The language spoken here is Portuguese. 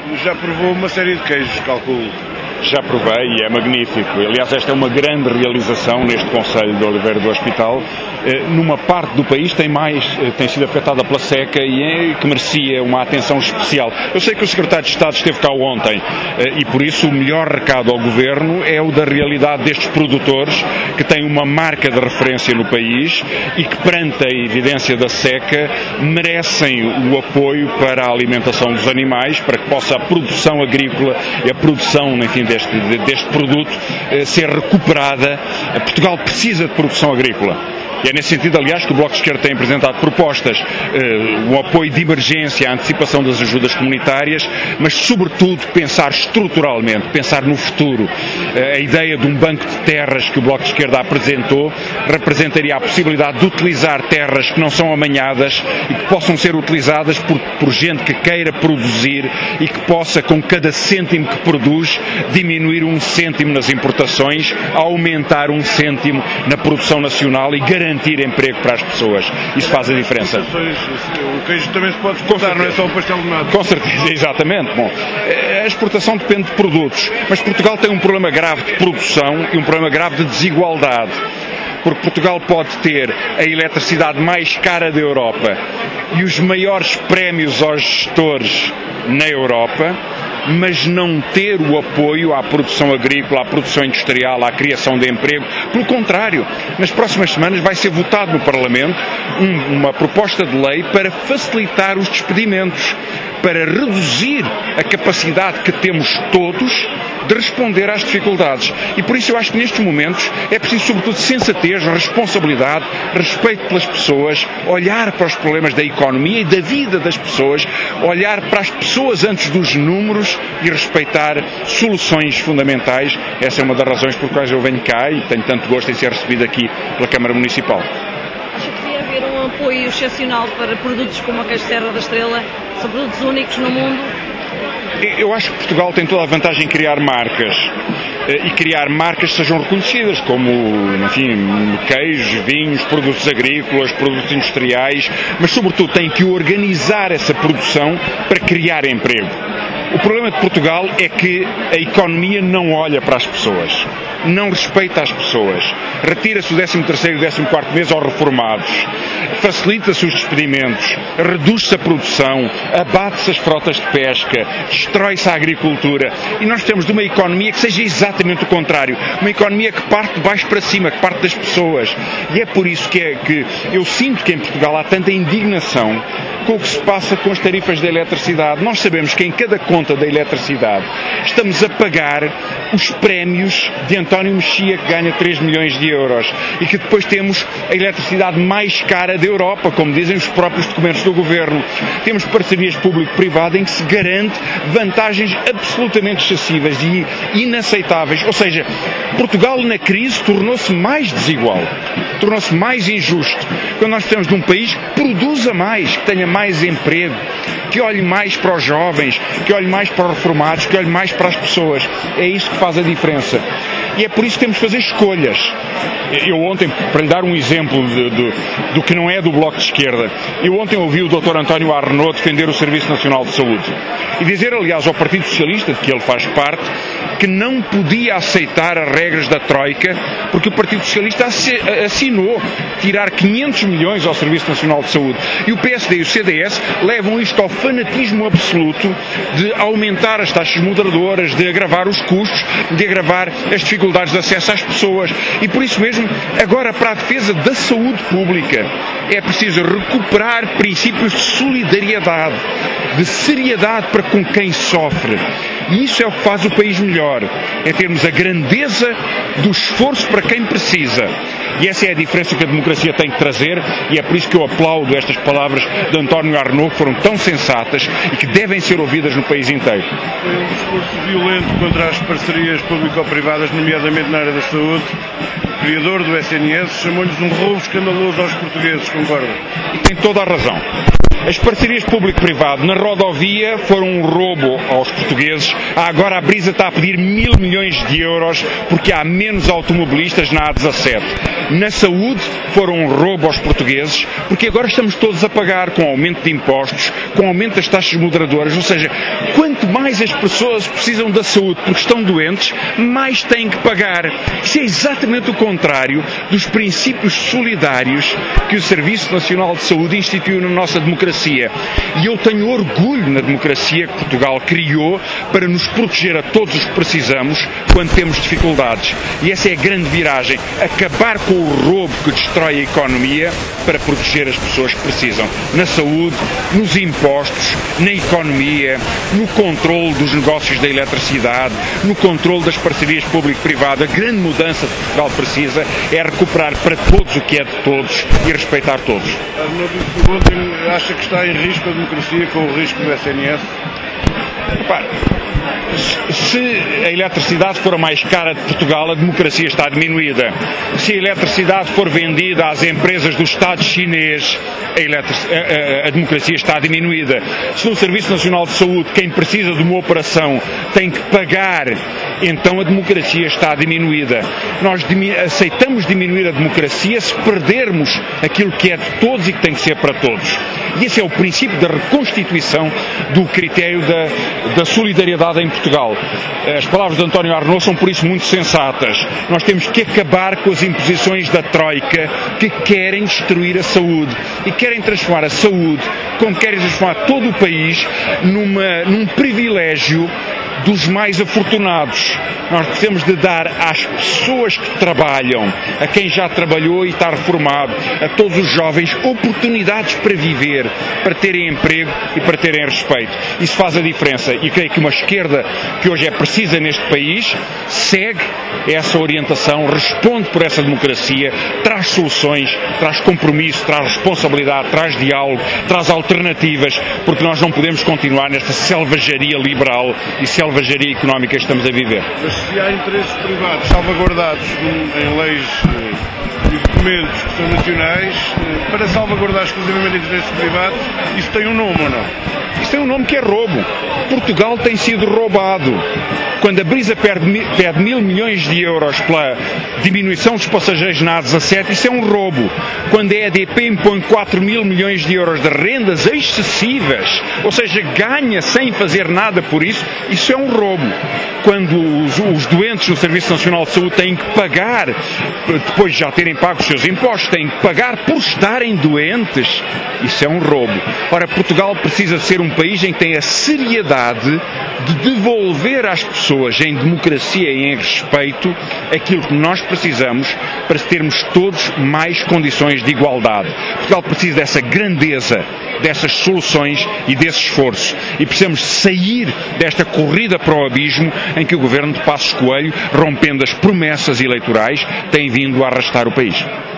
Já provou uma série de queijos, calculo. Já provei e é magnífico. Aliás, esta é uma grande realização neste Concelho de Oliveira do Hospital. Numa parte do país tem sido afetada pela seca e que merecia uma atenção especial. Eu sei que o Secretário de Estado esteve cá ontem e por isso o melhor recado ao Governo é o da realidade destes produtores que têm uma marca de referência no país e que perante a evidência da seca merecem o apoio para a alimentação dos animais, para que possa a produção agrícola e a produção, enfim, deste produto ser recuperada. Portugal precisa de produção agrícola. E é nesse sentido, aliás, que o Bloco de Esquerda tem apresentado propostas, um apoio de emergência à antecipação das ajudas comunitárias, mas, sobretudo, pensar estruturalmente, pensar no futuro. A ideia de um banco de terras que o Bloco de Esquerda apresentou representaria a possibilidade de utilizar terras que não são amanhadas e que possam ser utilizadas por gente que queira produzir e que possa, com cada cêntimo que produz, diminuir 1 cêntimo nas importações, aumentar 1 cêntimo na produção nacional e garantir emprego para as pessoas. Isso faz a diferença. O queijo também se pode exportar, não é só o pastel de nata. Com certeza, exatamente. Bom, a exportação depende de produtos, mas Portugal tem um problema grave de produção e um problema grave de desigualdade. Porque Portugal pode ter a eletricidade mais cara da Europa e os maiores prémios aos gestores na Europa, mas não ter o apoio à produção agrícola, à produção industrial, à criação de emprego. Pelo contrário, nas próximas semanas vai ser votado no Parlamento uma proposta de lei para facilitar os despedimentos, para reduzir a capacidade que temos todos de responder às dificuldades. E por isso eu acho que nestes momentos é preciso sobretudo sensatez, responsabilidade, respeito pelas pessoas, olhar para os problemas da economia e da vida das pessoas, olhar para as pessoas antes dos números e respeitar soluções fundamentais. Essa é uma das razões por quais eu venho cá e tenho tanto gosto em ser recebido aqui pela Câmara Municipal. Acho que devia haver um apoio excepcional para produtos como a queijo Serra da Estrela, são produtos únicos no mundo. Eu acho que Portugal tem toda a vantagem em criar marcas e criar marcas que sejam reconhecidas, como, enfim, queijos, vinhos, produtos agrícolas, produtos industriais, mas sobretudo tem que organizar essa produção para criar emprego. O problema de Portugal é que a economia não olha para as pessoas, não respeita as pessoas, retira-se o 13º e 14º mês aos reformados, facilita-se os despedimentos, reduz-se a produção, abate-se as frotas de pesca, destrói-se a agricultura e nós temos de uma economia que seja exatamente o contrário, uma economia que parte de baixo para cima, que parte das pessoas. E é por isso que eu sinto que em Portugal há tanta indignação com o que se passa com as tarifas da eletricidade. Nós sabemos que em cada conta da eletricidade estamos a pagar os prémios de António Mexia, que ganha 3 milhões de euros, e que depois temos a eletricidade mais cara da Europa, como dizem os próprios documentos do Governo. Temos parcerias público-privadas em que se garante vantagens absolutamente excessivas e inaceitáveis. Ou seja, Portugal na crise tornou-se mais desigual, tornou-se mais injusto, quando nós precisamos de um país que produza mais, que tenha mais emprego, que olhe mais para os jovens, que olhe mais para os reformados, que olhe mais para as pessoas. É isso que faz a diferença. E é por isso que temos de fazer escolhas. Eu ontem, para lhe dar um exemplo do que não é do Bloco de Esquerda, eu ontem ouvi o Dr. António Arnaud defender o Serviço Nacional de Saúde e dizer, aliás, ao Partido Socialista, de que ele faz parte, que não podia aceitar as regras da Troika, porque o Partido Socialista assinou tirar 500 milhões ao Serviço Nacional de Saúde. E o PSD e o CDS levam isto ao fanatismo absoluto de aumentar as taxas moderadoras, de agravar os custos, de agravar as dificuldades de acesso às pessoas. E por isso mesmo, agora para a defesa da saúde pública, é preciso recuperar princípios de solidariedade, de seriedade para com quem sofre. E isso é o que faz o país melhor, é termos a grandeza do esforço para quem precisa. E essa é a diferença que a democracia tem que trazer, e é por isso que eu aplaudo estas palavras de António Arnaud, que foram tão sensatas e que devem ser ouvidas no país inteiro. Foi um discurso violento contra as parcerias público-privadas, nomeadamente na área da saúde. O criador do SNS chamou-lhes um roubo escandaloso aos portugueses, concorda? E tem toda a razão. As parcerias público-privado na rodovia foram um roubo aos portugueses. Agora a Brisa está a pedir 1.000 milhões de euros porque há menos automobilistas na A17. Na saúde foram um roubo aos portugueses porque agora estamos todos a pagar com aumento de impostos, com aumento das taxas moderadoras. Ou seja, quanto mais as pessoas precisam da saúde porque estão doentes, mais têm que pagar. Isso é exatamente o contrário dos princípios solidários que o Serviço Nacional de Saúde instituiu na nossa democracia. E eu tenho orgulho na democracia que Portugal criou para nos proteger a todos os que precisamos quando temos dificuldades. E essa é a grande viragem, acabar com o roubo que destrói a economia para proteger as pessoas que precisam. Na saúde, nos impostos, na economia, no controle dos negócios da eletricidade, no controle das parcerias público-privadas. A grande mudança que Portugal precisa é recuperar para todos o que é de todos e respeitar todos. Ontem acha que está em risco a democracia com o risco do SNS? Repare, se a eletricidade for a mais cara de Portugal, a democracia está diminuída. Se a eletricidade for vendida às empresas do Estado chinês, a democracia está diminuída. Se no Serviço Nacional de Saúde quem precisa de uma operação tem que pagar, então a democracia está diminuída. Nós aceitamos diminuir a democracia se perdermos aquilo que é de todos e que tem que ser para todos. E esse é o princípio da reconstituição do critério da solidariedade em Portugal. As palavras de António Arnaud são por isso muito sensatas. Nós temos que acabar com as imposições da Troika que querem destruir a saúde e querem transformar a saúde, como querem transformar todo o país, num privilégio dos mais afortunados. Nós precisamos de dar às pessoas que trabalham, a quem já trabalhou e está reformado, a todos os jovens, oportunidades para viver, para terem emprego e para terem respeito. Isso faz a diferença e creio que uma esquerda que hoje é precisa neste país segue essa orientação, responde por essa democracia, traz soluções, traz compromisso, traz responsabilidade, traz diálogo, traz alternativas, porque nós não podemos continuar nesta selvageria liberal e selvageria económica que estamos a viver. Mas se há interesses privados salvaguardados em leis e documentos que são nacionais, para salvaguardar exclusivamente interesses privados, isso tem um nome ou não? Isso tem um nome que é roubo. Portugal tem sido roubado. Quando a Brisa pede 1.000 milhões de euros pela diminuição dos passageiros na A17, isso é um roubo. Quando a EDP impõe 4.000 milhões de euros de rendas excessivas, ou seja, ganha sem fazer nada por isso, isso é um roubo. Quando os doentes no Serviço Nacional de Saúde têm que pagar, depois de já terem pago os seus impostos, têm que pagar por estarem doentes, isso é um roubo. Ora, Portugal precisa ser um país em que tem a seriedade de devolver às pessoas em democracia e em respeito aquilo que nós precisamos para termos todos mais condições de igualdade. Portugal precisa dessa grandeza, dessas soluções e desse esforço. E precisamos sair desta corrida para o abismo em que o governo de Passos Coelho, rompendo as promessas eleitorais, tem vindo a arrastar o país.